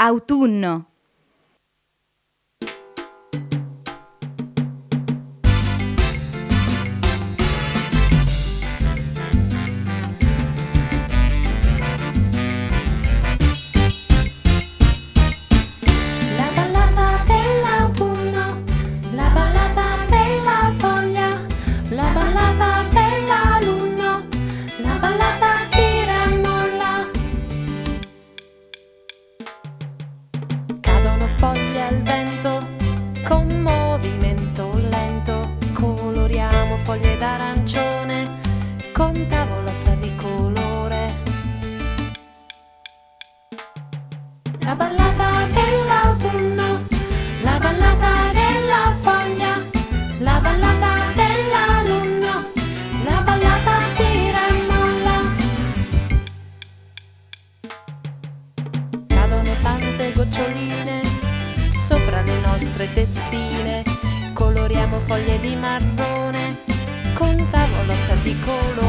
Autunno. La ballata dell'autunno, la ballata della foglia, la ballata dell'alunno, la ballata tira e molla. Cadono foglie al vento, con movimento lento, coloriamo foglie d'arancione, con tavolozza di colore. La ballata dell'autunno, la ballata della foglia, la ballata dell'alunno, la ballata tira e molla. Cadono tante goccioline sopra le nostre testine, coloriamo foglie di marrone con tavolozza di colore.